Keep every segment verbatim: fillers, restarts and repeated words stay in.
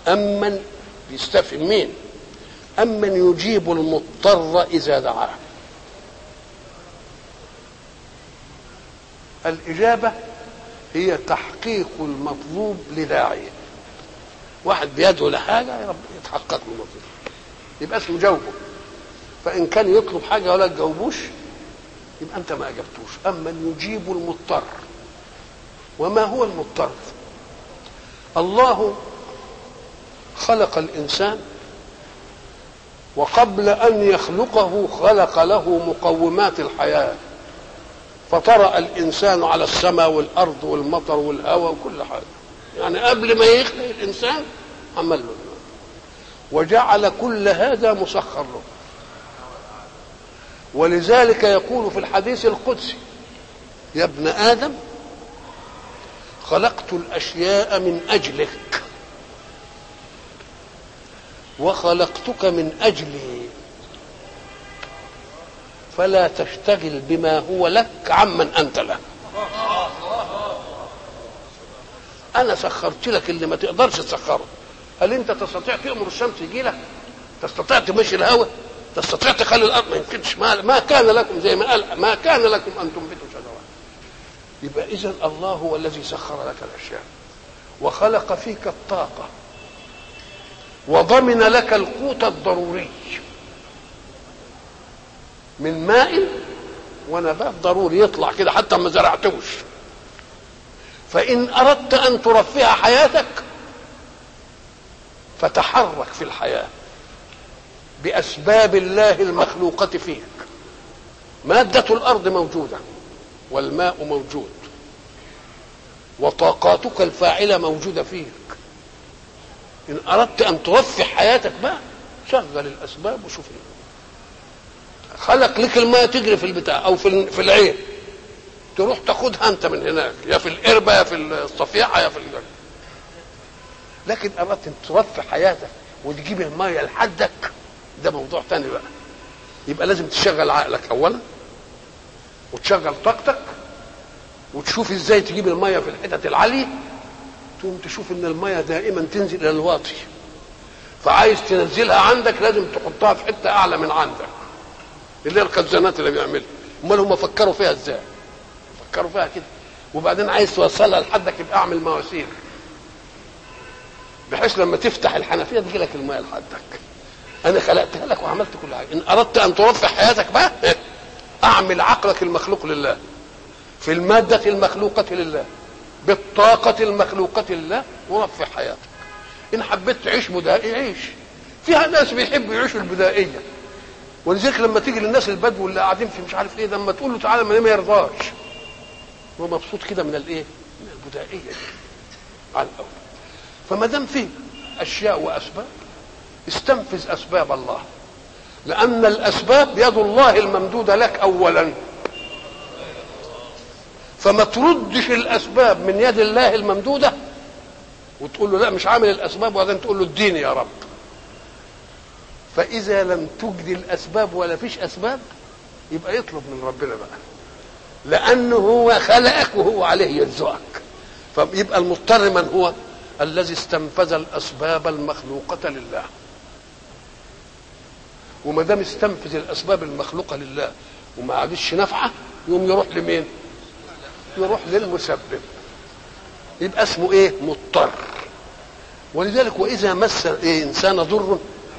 أمن بيستفهم مين؟ أمن يجيب المضطر إذا دعاه. الإجابة هي تحقيق المطلوب لداعيه. واحد بيدعو لحاجة يا رب يتحقق له المطلوب، يبقى اسمه جاوبه. فإن كان يطلب حاجة ولا تجاوبوش يبقى أنت ما أجبتوش. أمن يجيب المضطر. وما هو المضطر؟ الله خلق الإنسان، وقبل أن يخلقه خلق له مقومات الحياة، فطرأ الإنسان على السماء والأرض والمطر والهواء وكل حاجة. يعني قبل ما يخلق الإنسان عمل له، وجعل كل هذا مسخر له. ولذلك يقول في الحديث القدسي: يا ابن آدم خلقت الأشياء من أجلك وخلقتك من أجلي، فلا تشتغل بما هو لك عمن أنت له. أنا سخرت لك اللي ما تقدرش تسخره. هل أنت تستطيع تأمر الشمس يجي لك؟ تستطيع تمشي الهواء؟ تستطيع تخلي الأرض؟ ما يمكنش. ما, ما كان لكم، زي ما قال ما كان لكم أن تنبتوا شجرة. يبقى إذن الله هو الذي سخر لك الأشياء، وخلق فيك الطاقة، وضمن لك القوت الضروري من ماء ونبات ضروري يطلع كده حتى ما زرعتوش. فإن أردت أن ترفه حياتك فتحرك في الحياة بأسباب الله المخلوقة فيك. مادة الأرض موجودة، والماء موجود، وطاقاتك الفاعلة موجودة فيك. إن أردت أن ترفه حياتك بقى شغل الأسباب وشوف. خلق لك الماء تجري في البتاع أو في في العين، تروح تاخدها أنت من هناك، يا في القربة يا في الصفيحة يا في الجنة. لكن أردت أن ترفه حياتك وتجيب الماء لحدك، ده موضوع تاني بقى. يبقى لازم تشغل عقلك أولا، وتشغل طاقتك، وتشوف ازاي تجيب المية في الحتت العالية. تقوم تشوف ان المية دائما تنزل الى الواطي، فعايز تنزلها عندك لازم تحطها في حتة اعلى من عندك، اللي هي الخزانات اللي بيعملها. امال هم فكروا فيها ازاي؟ فكروا فيها كده. وبعدين عايز توصلها لحدك يبقى اعمل مواسير، بحيث لما تفتح الحنفية تجي لك المية لحدك. انا خلقتها لك وعملت كل حاجة. ان اردت ان ترفع حياتك بقى اعمل عقلك المخلوق لله، في المادة المخلوقة لله، بالطاقة المخلوقة لله، ورفع حياتك. إن حبيت تعيش بدائي عيش. فيها ناس بيحبوا يعيشوا البدائية، ولذلك لما تيجي للناس البدو اللي قاعدين في مش عارف ايه، لما تقول له تعالى ما ما يرضاش، هو مبسوط كده من الايه؟ من البدائية دي على الأول. فما دام فيه أشياء وأسباب استنفذ أسباب الله، لأن الأسباب يد الله الممدودة لك أولا. فما تردش الاسباب من يد الله الممدوده وتقول له لا مش عامل الاسباب، وبعدين تقول له اديني يا رب. فاذا لم تجد الاسباب ولا فيش اسباب يبقى يطلب من ربنا بقى، لانه هو خلقك وهو عليه يرزقك. فيبقى المضطر من هو؟ الذي استنفذ الاسباب المخلوقه لله. وما دام استنفذ الاسباب المخلوقه لله وما عادش نافعه، يقوم يروح لمين؟ يروح للمسبب. يبقى اسمه ايه؟ مضطر. ولذلك واذا مس إيه انسان ضر،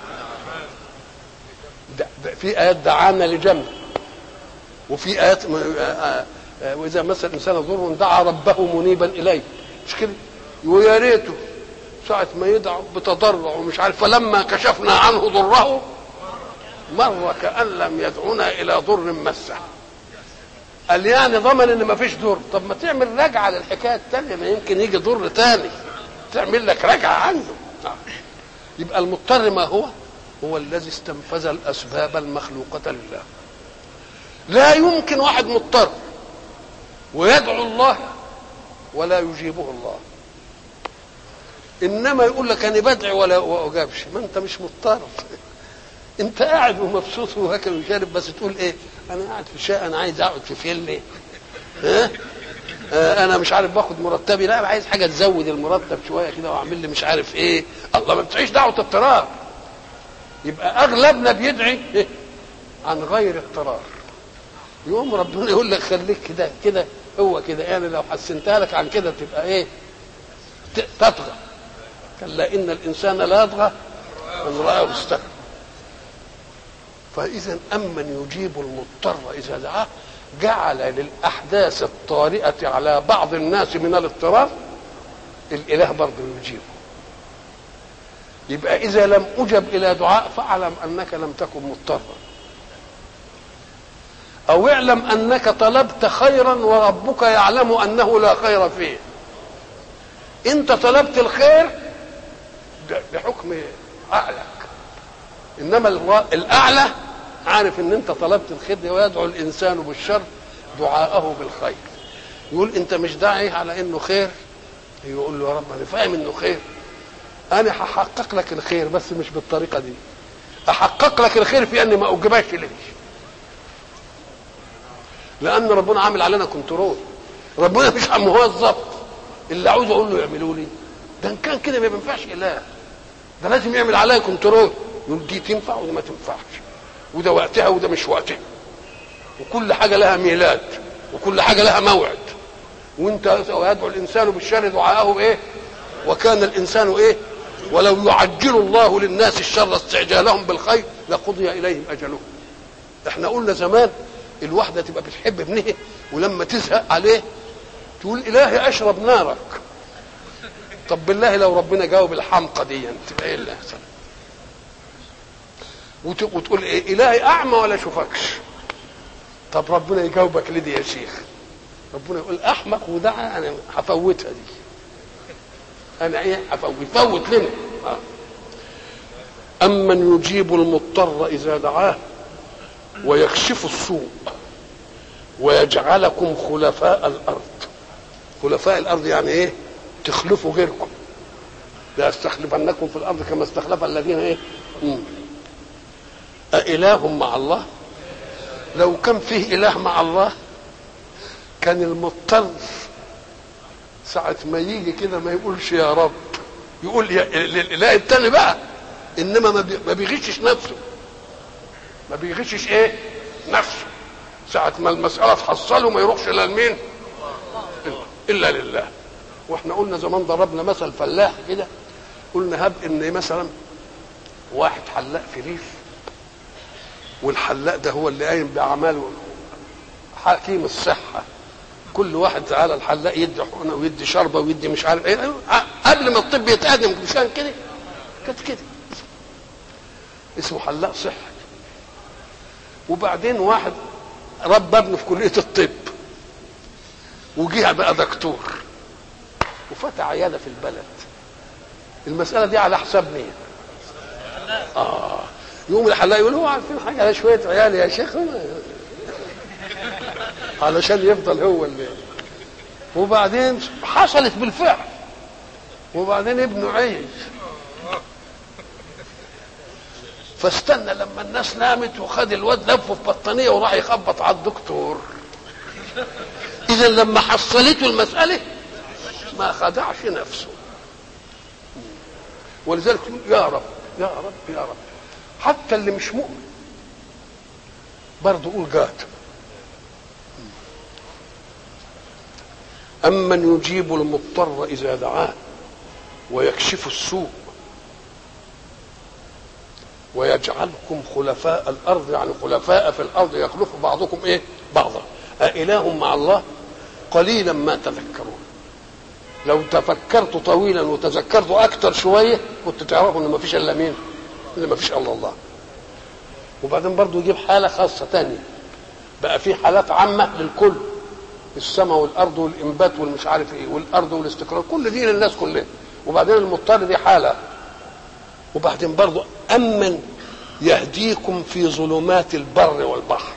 في ايات دعانا لجنب، وفي ايات واذا مس الانسان ضر دعا ربه منيبا اليه، مش كده؟ ويا ريته ساعه ما يدعو بتضرع ومش عارف، فلما كشفنا عنه ضره مر كأن لم يدعونا الى ضر مسه. قال يعني ضمن ان ما فيش ضر. طب ما تعمل رجعه للحكايه الثانيه، ما يمكن يجي ضر ثاني، تعمل لك رجعه عنده. يبقى المضطر ما هو؟ هو الذي استنفذ الاسباب المخلوقه لله. لا يمكن واحد مضطر ويدعو الله ولا يجيبه الله، انما يقول لك انا بدعي ولا اجابش. ما انت مش مضطر، انت قاعد ومبسوط وهكذا وشارب، بس تقول ايه؟ انا قاعد في شقه، انا عايز اقعد في فيلم، ها آه انا مش عارف باخد مرتبي، لا عايز حاجه تزود المرتب شويه كده واعمل لي مش عارف ايه. الله ما بتعيش دعوه اضطرار. يبقى اغلبنا بيدعي إيه؟ عن غير اضطرار. يقوم ربنا يقول لك خليك كده كده هو كده، يعني لو حسنتها لك عن كده تبقى ايه؟ تطغى. كلا ان الانسان لا يطغى ان رآه استغنى. فاذا امن يجيب المضطر اذا دعاه، جعل للاحداث الطارئه على بعض الناس من الاضطرار الاله برضه يجيبه. يبقى اذا لم اجب الى دعاء فاعلم انك لم تكن مضطرا، او اعلم انك طلبت خيرا وربك يعلم انه لا خير فيه. انت طلبت الخير بحكم عقلك، انما الاعلى عارف ان انت طلبت الخير، ويدعو الانسان بالشر دعاءه بالخير. يقول انت مش داعي على انه خير، يقول له يا رب انا فاهم انه خير، انا هحقق لك الخير بس مش بالطريقه دي. احقق لك الخير في اني ما اجبهش ليش، لان ربنا عامل علينا كنترول. ربنا مش موظف اللي عاوز اقول له يعملوا لي ده، ان كان كده ما ينفعش اله، ده لازم يعمل عليا كنترول. يقول دي تنفع وده ما تنفعش، وده وقتها وده مش وقتها، وكل حاجه لها ميلاد وكل حاجه لها موعد. وانت ويدعو الانسان بالشر دعاءه ايه؟ وكان الانسان ايه؟ ولو يعجل الله للناس الشر استعجالهم بالخير لقضي اليهم اجلهم. احنا قلنا زمان الواحده تبقى بتحب ابنها ولما تزهق عليه تقول الهي اشرب نارك. طب بالله لو ربنا جاوب الحمقى دي تبقى ايه اللي يحصل؟ وتقول ايه؟ الهي اعمى ولا اشوفكش. طب ربنا يجاوبك ليه دي يا شيخ؟ ربنا يقول احمق ودعا انا هفوتها دي، انا ايه هفوت فوت لنا. امن يجيب المضطر اذا دعاه ويكشف السوء ويجعلكم خلفاء الارض. خلفاء الارض يعني ايه؟ تخلفوا غيركم. لا استخلفنكم في الارض كما استخلف الذين ايه؟ مم. أإله مع الله؟ لو كان فيه إله مع الله كان المضطر ساعة ما يجي كده ما يقولش يا رب، يقول يا الإله التاني بقى. إنما ما بيغشش نفسه، ما بيغشش إيه؟ نفسه. ساعة ما المسألة تحصله ما يروحش إلا لمين؟ إلا لله. وإحنا قلنا زمان ضربنا مثل فلاح كده، قلنا هب إن مثلا واحد حلاق في ريف، والحلاق ده هو اللي قايم باعماله حكيم الصحه. كل واحد تعالى الحلاق يدي حقنه ويدي شربه ويدي مش عارف ايه. قبل ما الطب يتقدم مش كان كده؟ كانت كده اسمه حلاق صحي. وبعدين واحد ربى ابنه في كليه الطب وجه بقى دكتور وفتح عياده في البلد. المساله دي على حساب مين؟ اه يوم الحلاق يقول هو عارفين حاجه على شويه عيال يا شيخ علشان يفضل هو اللي. وبعدين حصلت بالفعل، وبعدين ابنه عيش، فاستنى لما الناس نامت وخد الواد لفه في بطانيه وراح يخبط على الدكتور. اذا لما حصلته المساله ما خدعش نفسه. ولذلك يا رب يا رب يا رب. حتى اللي مش مؤمن برضه قول جاد. أمن يجيب المضطر إذا دعاه ويكشف السوء ويجعلكم خلفاء الأرض، يعني خلفاء في الأرض يخلف بعضكم إيه؟ بعضا. أإله مع الله؟ قليلا ما تذكرون. لو تفكرت طويلا وتذكرت أكثر شوية كنت تعرفوا إن ما فيش إلا مين؟ اللي ما فيش الا الله. وبعدين برضه يجيب حاله خاصه تانية بقى، في حالات عامه للكل، السماء والارض والانبات والمش عارف ايه والارض والاستقرار، كل دي للناس كلها. وبعدين المضطر دي حاله. وبعدين برضه امن يهديكم في ظلمات البر والبحر.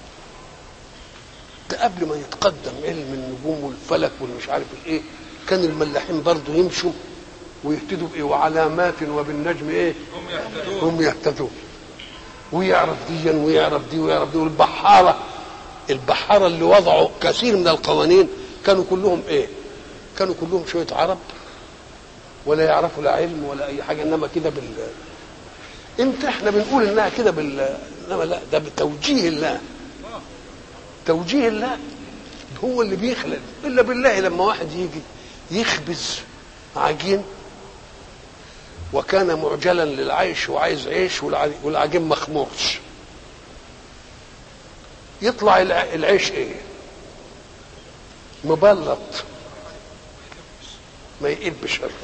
ده قبل ما يتقدم علم النجوم والفلك والمش عارف ايه كان الملاحين برضه يمشوا ويهتدوا بايه؟ وعلامات وبالنجم ايه؟ هم يهتدون. ويعرف دي ويعرف دي ويعرف دي. والبحاره البحاره اللي وضعوا كثير من القوانين كانوا كلهم ايه؟ كانوا كلهم شويه عرب ولا يعرفوا لا علم ولا اي حاجه، انما كده بال امتى احنا بنقول انها كده بال انما لا، ده بتوجيه الله. توجيه الله هو اللي بيخلق. الا بالله لما واحد يجي يخبز عجين وكان معجلا للعيش وعايز عيش والعجين مخمورش، يطلع العيش ايه؟ مبلط ما يقبش ابدا،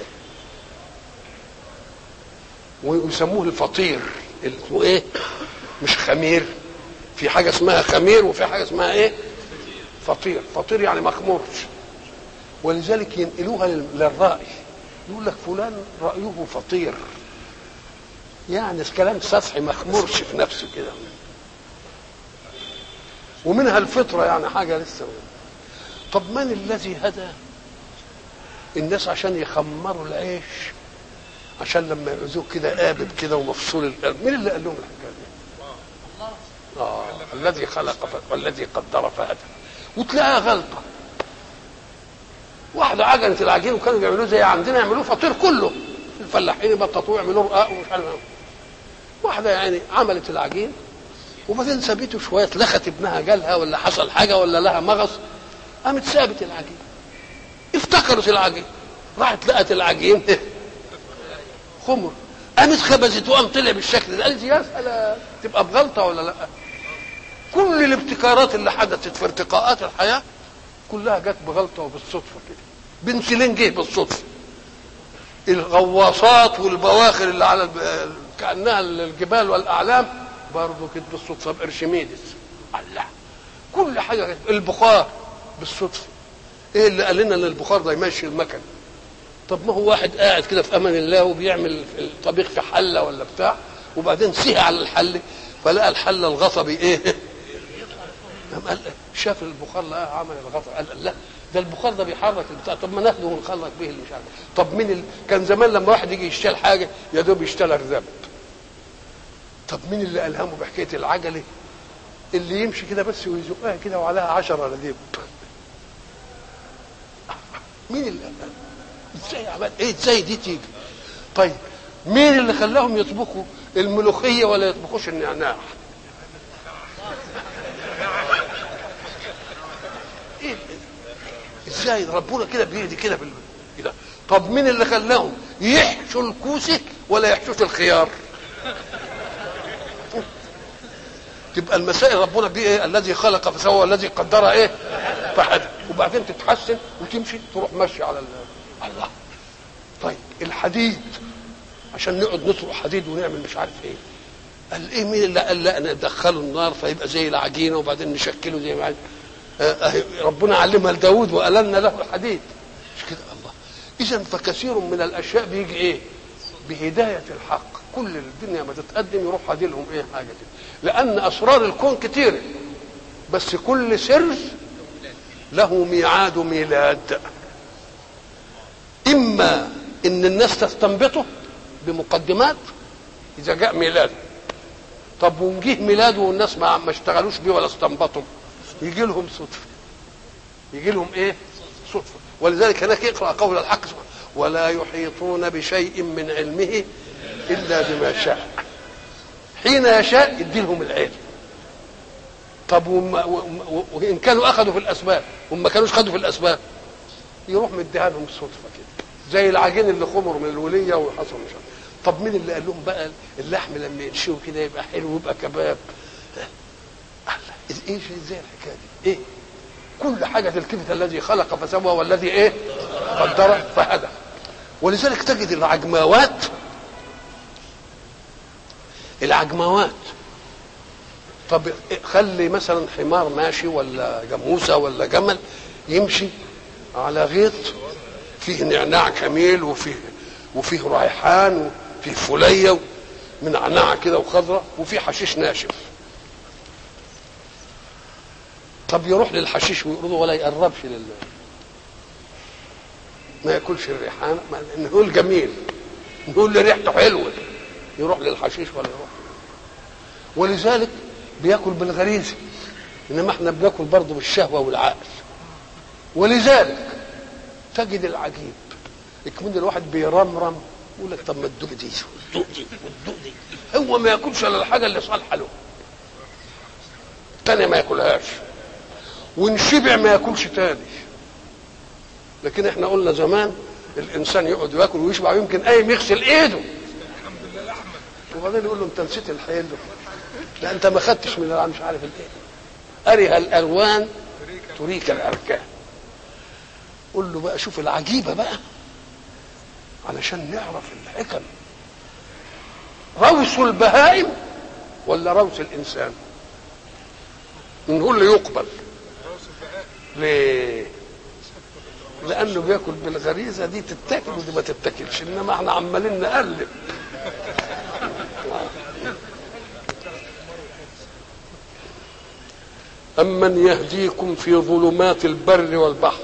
ويسموه الفطير. اسمه ايه؟ مش خمير، في حاجه اسمها خمير وفي حاجه اسمها ايه؟ فطير. فطير يعني مخمورش، ولذلك ينقلوها للرأي، يقول لك فلان رأيه فطير، يعني كلام سطحي مخمورش في نفسه كده. ومنها الفطرة يعني حاجة لسه. طب من الذي هدى الناس عشان يخمروا العيش عشان لما يعوزوه كده قابب كده ومفصول القلب؟ مين اللي قال لهم الحكايه دي؟ اه الذي خلق والذي قدر فهدى. وتلاقيها غلطه. واحده عجنت العجين وكانوا بيعملوه زي عندنا، يعملوه فطير كله، الفلاحين يبططوه يعملوه رقاق ومش عارف. واحده يعني عملت العجين وبعدين سابته شويه، لخت ابنها جالها ولا حصل حاجه ولا لها مغص، قامت سابت العجين. افتكرت العجين، راحت لقت العجين خمر، قامت خبزت وقام طلع بالشكل ده. قالت يا سلام، تبقى بغلطه ولا لا؟ كل الابتكارات اللي حدثت في ارتقاءات الحياه كلها جت بغلطه وبالصدفه كده. بنسلين جه بالصدفه. الغواصات والبواخر اللي على كانها الجبال والاعلام برضه كده بالصدفه. بارشميدس الله، كل حاجه. البخار بالصدفه. ايه اللي قال لنا ان البخار ده يمشي المكن؟ طب ما هو واحد قاعد كده في امان الله وبيعمل الطبيخ في حله ولا بتاع، وبعدين سهى على الحله فلقى الحله الغصبي ايه؟ قال شاف البخار لقاه عمل الغطا، قال لا ده البخار ده بيحرك البتاع، طب ما ناخده ونخلط به اللي مش عارف. طب مين ال... كان زمان لما واحد يجي يشتري حاجه يا دوب يشتري رذاب. طب مين اللي الهمه بحكايه العجله اللي يمشي كده بس ويزقها كده وعليها عشرة رذيب؟ مين اللي الهمه؟ ازاي عمل ايه؟ ازاي دي تيجي؟ طيب مين اللي خلاهم يطبخوا الملوخيه ولا يطبخوش النعناع؟ ايه ازاي ربنا كده بيهدي كده بال... كده؟ طب مين اللي خلاهم يحشوا الكوسه ولا يحشوش الخيار؟ تبقى المسائل ربنا بيه ايه؟ الذي خلق فسوى والذي قدر ايه؟ فهدى. وبعدين تتحسن وتمشي تروح ماشي على ال... الله. طيب الحديد عشان نقعد نطرق حديد ونعمل مش عارف ايه، قال ايه؟ مين اللي قال لا ندخله النار فيبقى زي العجينه وبعدين نشكله زي ما آه ربنا علمها لداود وألنا له الحديد، مش كده؟ الله. اذا فكثير من الاشياء بيجي ايه؟ بهدايه الحق. كل الدنيا ما تتقدم يروح هادي لهم ايه؟ حاجه كده. لان اسرار الكون كتيره، بس كل سر له ميعاد ميلاد. اما ان الناس تستنبطه بمقدمات اذا جاء ميلاده، طب ونجيه ميلاده والناس ما ما اشتغلوش بيه ولا استنبطوا، يجي لهم صدفه. يجي لهم ايه؟ صدفه. ولذلك هناك يقرا قول الحق سبحانه ولا يحيطون بشيء من علمه الا بما شاء. حين يشاء يدي لهم العلم. طب وان كانوا اخذوا في الاسباب وما كانوش خدوا في الاسباب يروح مديها لهم الصدفه كده، زي العجين اللي خمر من الوليه وحصل مش عارف. طب مين اللي قال لهم بقى اللحم لما ينشوه كده يبقى حلو ويبقى كباب؟ ايه ازاي الحكايه دي؟ ايه؟ كل حاجه تلتفت الذي خلق فسوى والذي ايه؟ قدر فهدى. ولذلك تجد العجماوات العجماوات طب خلي مثلا حمار ماشي ولا جاموسه ولا جمل يمشي على غيط فيه نعناع جميل وفيه وفيه ريحان وفيه فليه من نعناع كده وخضره وفيه حشيش ناشف. طب يروح للحشيش ويقرضه ولا يقربش لل ما ياكلش الريحان، نقول جميل، نقول له ريحته حلوه، يروح للحشيش ولا يروح. ولذلك بياكل بالغريزه، انما احنا بناكل برضه بالشهوه والعقل. ولذلك تجد العجيب يكون الواحد بيرمرم يقول لك طب ما تدوق دي وتدوق دي وتدوق دي، هو ما ياكلش الا الحاجه اللي صالحه له، الثانيه ما ياكلهاش، ونشبع ما ياكلش تاني. لكن احنا قلنا زمان الانسان يقعد ياكل ويشبع ويمكن قايم يغسل ايده وبعدين يقول له انت نسيت الحيل، لا انت ما خدتش من العام مش عارف الايه، أره الالوان تريك الاركان. قول له بقى شوف العجيبه بقى علشان نعرف الحكم، روث البهائم ولا روث الانسان؟ نقول له يقبل. ليه؟ لانه بياكل بالغريزه دي تتاكل ودي ما تتاكلش، انما احنا عمالين نقلب. أمن يهديكم في ظلمات البر والبحر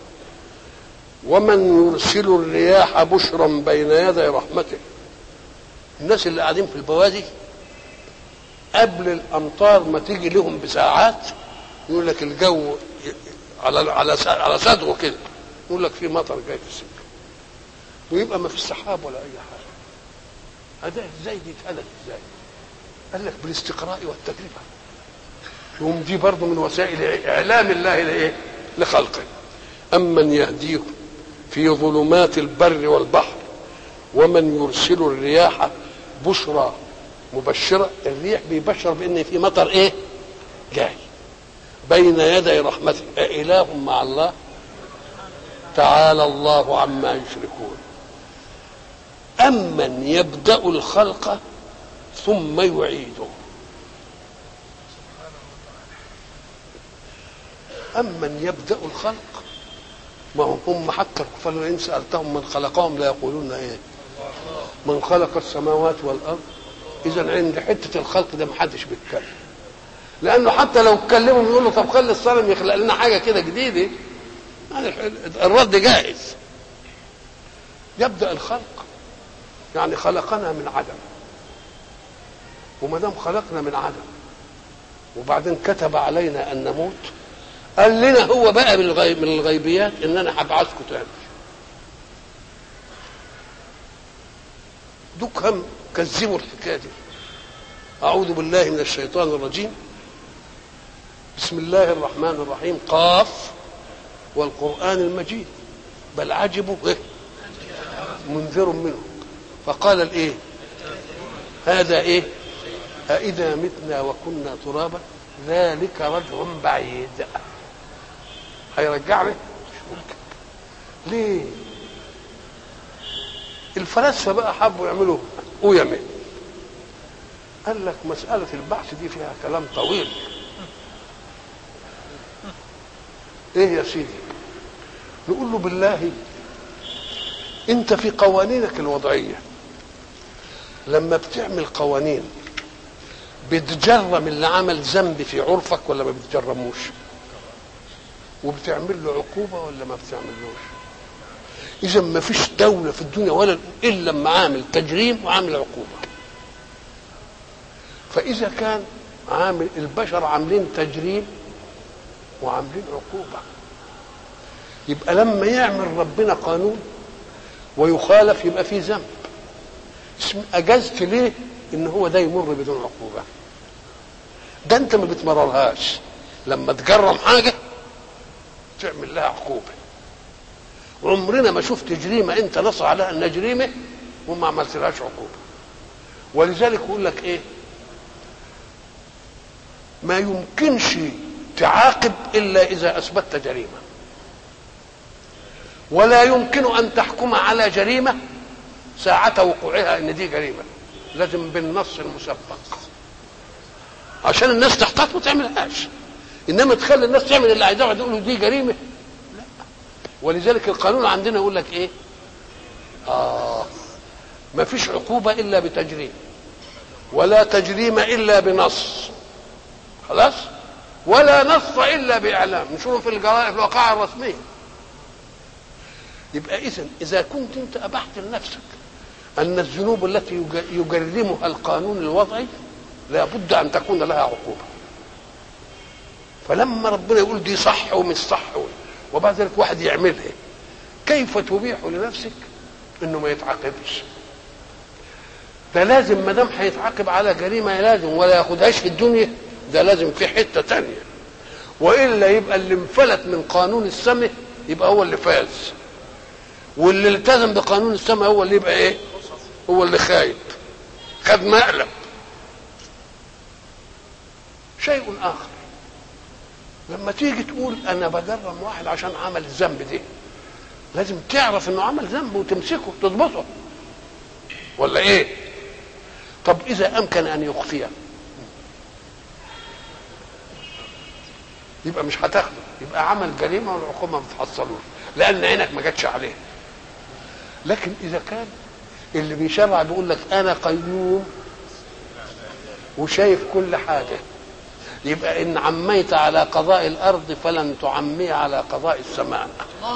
ومن يرسل الرياح بشرا بين يدي رحمته. الناس اللي قاعدين في البوادي قبل الامطار ما تيجي لهم بساعات يقول لك الجو على على على صدره كده، يقول لك في مطر جاي في السكه، ويبقى ما فيش سحاب ولا اي حاجه. هذا ازاي دي اتهدت ازاي؟ قال لك بالاستقراء والتجربه. يوم دي برضه من وسائل اعلام الله لايه؟ لخلقه. امن يهديكم في ظلمات البر والبحر ومن يرسل الرياح بشرى مبشره، الريح بيبشر بان في مطر ايه؟ جاي بين يدي رحمته. أإله مع الله؟ تعالى الله عما يشركون. أمن يبدأ الخلق ثم يعيده. أمن يبدأ الخلق، ما هم حتى الكفار إن سألتهم من خلقهم لا يقولون إيه؟ من خلق السماوات والأرض. إذا عند حتة الخلق ده محدش بيتكلم، لأنه حتى لو اتكلموا يقولوا طب خلي الصنم يخلق لنا حاجة كده جديدة، يعني الرد جائز. يبدأ الخلق يعني خلقنا من عدم، وما دام خلقنا من عدم وبعدين كتب علينا أن نموت، قال لنا هو بقى من الغيب من الغيبيات ان انا هبعثكم تاني. دوكهم كذبوا الحكايه دي. اعوذ بالله من الشيطان الرجيم. بسم الله الرحمن الرحيم. قاف والقرآن المجيد بل عجبوا إيه؟ منذر منه فقال الايه؟ هذا ايه؟ أإذا متنا وكنا ترابا ذلك رجع بعيد. هيرجعني؟ مش ممكن. ليه؟ الفلاسفه بقى حبوا يعملوا قيمه. قال لك مساله البعث دي فيها كلام طويل. ايه يا سيدي؟ نقول له بالله انت في قوانينك الوضعيه لما بتعمل قوانين بتجرم اللي عمل ذنب في عرفك ولا ما بتجرموش؟ وبتعمل له عقوبه ولا ما بتعملوش؟ اذا ما فيش دوله في الدنيا ولا الا لما عامل تجريم وعامل عقوبه. فاذا كان عامل البشر عاملين تجريم وعاملين عقوبه، يبقى لما يعمل ربنا قانون ويخالف يبقى فيه ذنب. اجزت ليه ان هو ده يمر بدون عقوبه؟ ده انت ما بتمررهاش. لما تجرم حاجه تعمل لها عقوبه. وعمرنا ما شفت جريمه انت نص عليها انها جريمه وما عملتلهاش عقوبه. ولذلك يقول لك ايه؟ ما يمكنش تعاقب الا اذا اثبتت جريمه، ولا يمكن ان تحكم على جريمه ساعه وقوعها ان دي جريمه، لازم بالنص المسبق عشان الناس تحتاط وتعملهاش. انما تخلي الناس تعمل اللي عايزاه وتقول دي جريمه، لا. ولذلك القانون عندنا يقول لك ايه؟ اه ما فيش عقوبه الا بتجريم، ولا تجريم الا بنص، خلاص، ولا نص الا باعلام. نشوفه في الجرائم في الوقائع الرسميه. يبقى اذا اذا كنت انت ابحت لنفسك ان الذنوب التي يجرمها القانون الوضعي لا بد ان تكون لها عقوبه. فلما ربنا يقول دي صح ومش صح وبعد ذلك واحد يعملها، كيف تبيح لنفسك انه ما يتعاقبش؟ ده لازم ما دام هيتعاقب على جريمه لازم، ولا ياخدهاش في الدنيا، ده لازم في حته تانية، والا يبقى اللي انفلت من قانون السماء يبقى هو اللي فاز، واللي التزم بقانون السماء هو اللي يبقى ايه؟ هو اللي خايب، خد مقلب. شيء اخر، لما تيجي تقول انا بجرم واحد عشان عمل الذنب ده، لازم تعرف انه عمل ذنب وتمسكه تضبطه، ولا ايه؟ طب اذا امكن ان يخفيه يبقى مش هتاخده، يبقى عمل جريمه والعقوبه ما بتحصلوش لان عينك ما جاتش عليه. لكن اذا كان اللي بيشرع بيقول لك انا قيوم وشايف كل حاجه، يبقى ان عميت على قضاء الارض فلن تعمي على قضاء السماء.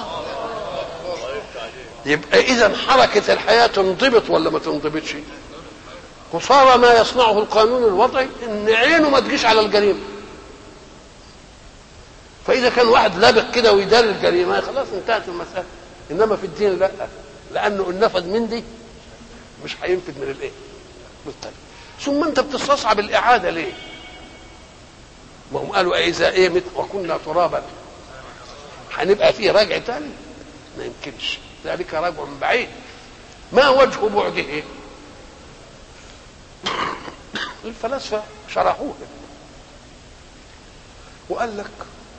يبقى اذا حركه الحياه تنضبط ولا ما تنضبطش؟ قصارى ما يصنعه القانون الوضعي ان عينه ما تجيش على الجريمه. فاذا كان واحد لابق كده ويدار الجريمه خلاص انتهت المساله. انما في الدين لا، لانه ان نفذ من دي مش هينفذ من الايه؟ من الثاني. ثم انت بتستصعب الاعاده ليه؟ ما هم قالوا اذا ايه مت وكنا ترابا هنبقى فيه رجع تاني؟ ما يمكنش، ذلك رجع بعيد. ما وجه بعده؟ الفلاسفه شرحوه وقال لك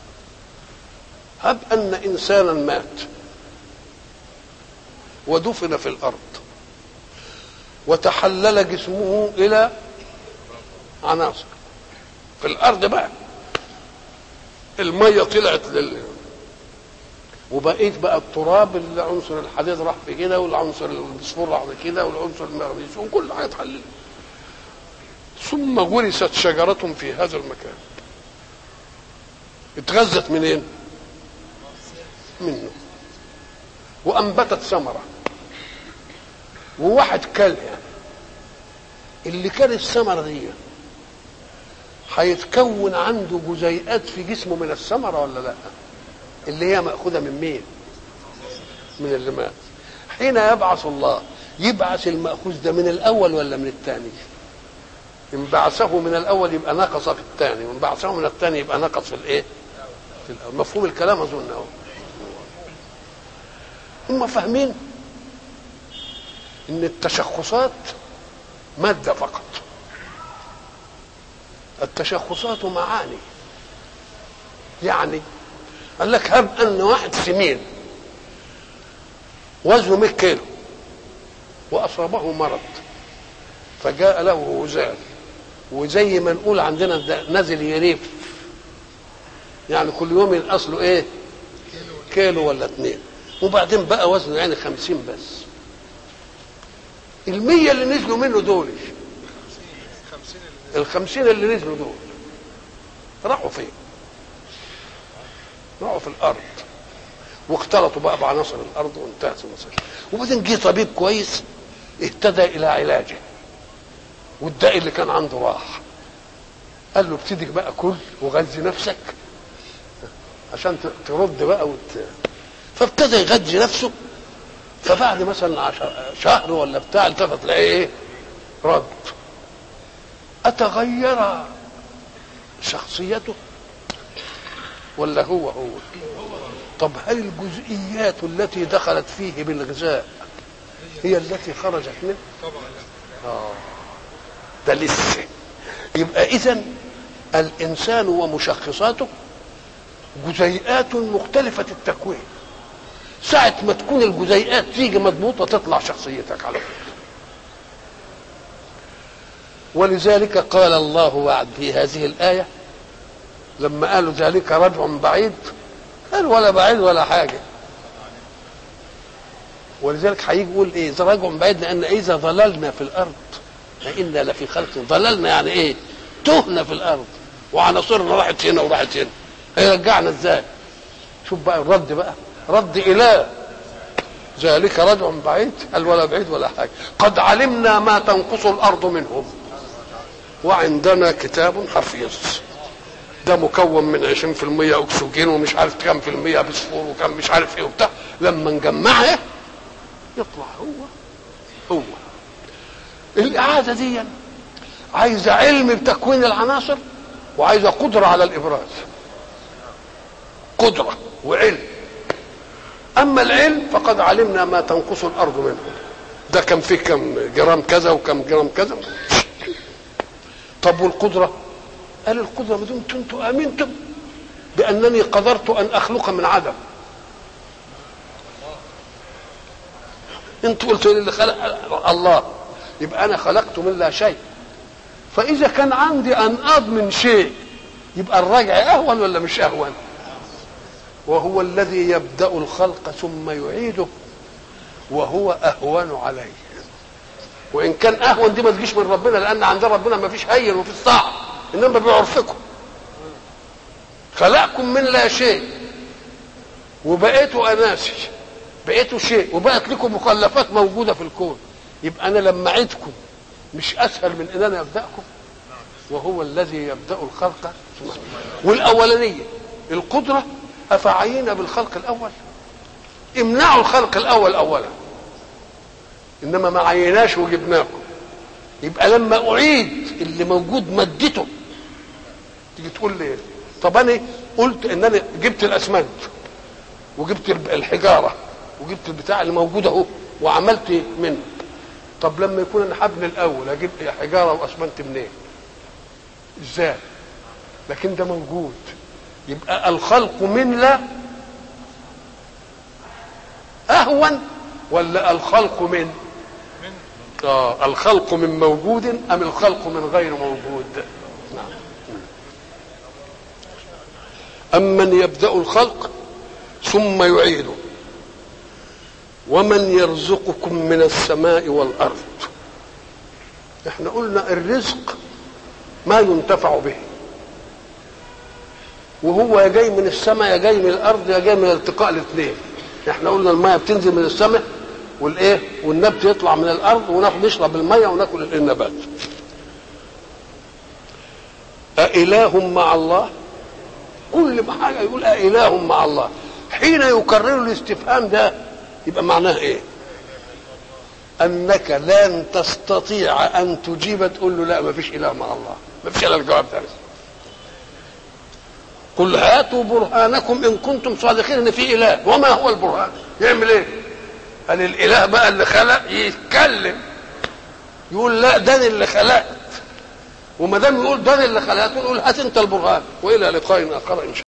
هب ان انسانا مات ودفن في الارض وتحلل جسمه الى عناصر في الارض بقى، الميه طلعت لل وبقيت بقى التراب، العنصر الحديد راح في كده والعنصر الفوسفور راح في كده والعنصر المغنيسيوم كل حاجه اتحللت. ثم غرست شجره في هذا المكان، اتغذت منين؟ منه، وانبتت ثمره، وواحد كلها. اللي كان الثمره دي هيتكون عنده جزيئات في جسمه من الثمره ولا لا؟ اللي هي مأخوذة من مين؟ من اللي مات. حين يبعث الله يبعث المأخوذ ده من الأول ولا من الثاني؟ إن بعثه من الأول يبقى نقص في الثاني، وإن بعثه من الثاني يبقى نقص في الإيه؟ في الأول. مفهوم الكلام أظن أهو. هم فاهمين إن التشخصات مادة فقط. التشخصات معاني. يعني قال لك هب ان واحد سمين وزنه مية كيلو واصابه مرض فجاء له وزال، وزي ما نقول عندنا نازل يريف، يعني كل يوم ينقص له ايه؟ كيلو ولا اتنين، وبعدين بقى وزنه يعني خمسين بس. المية اللي نزلوا منه دول، الخمسين اللي نزلوا دول راحوا فين؟ راحوا في الارض واختلطوا بقى بعناصر الارض وانتهت المسألة. وبعدين جه طبيب كويس اهتدى الى علاجه، والداء اللي كان عنده راح، قال له ابتدي بقى كل وغذي نفسك عشان ترد بقى وت... فابتدى يغذي نفسه. فبعد مثلا شهر ولا بتاع التفت لقى ايه؟ رد. اتغير شخصيته ولا هو هو؟ طب هل الجزئيات التي دخلت فيه بالغذاء هي التي خرجت منه؟ اه ده لسه. يبقى اذن الانسان ومشخصاته جزيئات مختلفة التكوين. ساعة ما تكون الجزيئات تيجي مضبوطة تطلع شخصيتك على فكرة. ولذلك قال الله بعد في هذه الآية لما قالوا ذلك رجع بعيد، قال ولا بعيد ولا حاجة. ولذلك هيجي يقول ايه؟ اذا رجع بعيد، لان اذا ضللنا في الارض فإنا لفي خلق. ضللنا يعني ايه؟ تهنا في الارض وعناصرنا راحت هنا وراحت هنا، هيرجعنا ازاي؟ شوف بقى الرد بقى، رد اله ذلك رجع بعيد، قال ولا بعيد ولا حاجة. قد علمنا ما تنقص الارض منهم وعندنا كتاب حفيظ. ده مكون من عشرين في المية اكسجين ومش عارف كام في المية بسفور وكم مش عارف ايه وبتاع، لما نجمعها يطلع هو هو. الاعاده دي عايزه علم بتكوين العناصر وعايزه قدره على الابراز، قدره وعلم. اما العلم فقد علمنا ما تنقص الارض منه، ده كان فيه كم جرام كذا وكم جرام كذا. طب والقدره؟ قال القدره ما دمتم انتم امنتم بانني قدرت ان اخلق من عدم. انتوا قلتوا لي اللي خلق الله، يبقى انا خلقت من لا شيء. فاذا كان عندي ان اضمن شيء يبقى الرجع اهون ولا مش اهون؟ وهو الذي يبدا الخلق ثم يعيده وهو اهون عليه. وان كان اهون دي ما تجيش من ربنا، لان عند ربنا ما فيش هين وفي صعب، انما بعرفكم خلقكم من لا شيء وبقيتوا اناسي، بقيتوا شيء وبقت لكم مخلفات موجوده في الكون. يبقى انا لما اعيدكم مش اسهل من ان انا ابداكم؟ وهو الذي يبدا الخلق. والاولانيه القدره افعينا بالخلق الاول، امنعوا الخلق الاول اولا، انما ما عيناش وجبناكم. يبقى لما اعيد اللي موجود مدته تيجي تقول لي طب انا قلت ان انا جبت الاسمنت وجبت الحجاره وجبت البتاع اللي موجود اهو وعملت منه. طب لما يكون انا حبل الاول اجيب حجاره واسمنت منين؟ ازاي؟ لكن ده موجود. يبقى الخلق من لا اهون ولا الخلق من اه الخلق من موجود ام الخلق من غير موجود؟ نعم. امن يبدا الخلق ثم يعيده ومن يرزقكم من السماء والارض. احنا قلنا الرزق ما ينتفع به، وهو يا جاي من السماء يا جاي من الارض يا جاي من التقاء الاثنين. احنا قلنا الماء بتنزل من السماء والايه والنبت يطلع من الارض وناخد نشرب الميه وناكل النبات. أإله مع الله؟ كل ما حاجه يقول أإله مع الله. حين يكرر الاستفهام ده يبقى معناه ايه؟ انك لن تستطيع ان تجيب تقول له لا ما فيش اله مع الله، ما فيش الا الجواب ده. قل هاتوا برهانكم ان كنتم صادقين ان في اله. وما هو البرهان؟ يعمل ايه؟ قال الاله بقى اللي خلق يتكلم يقول لا ده اللي خلقت، وما دام يقول ده اللي خلقت يقول هات انت البرهان. والى لقاء اخر ان شاء الله.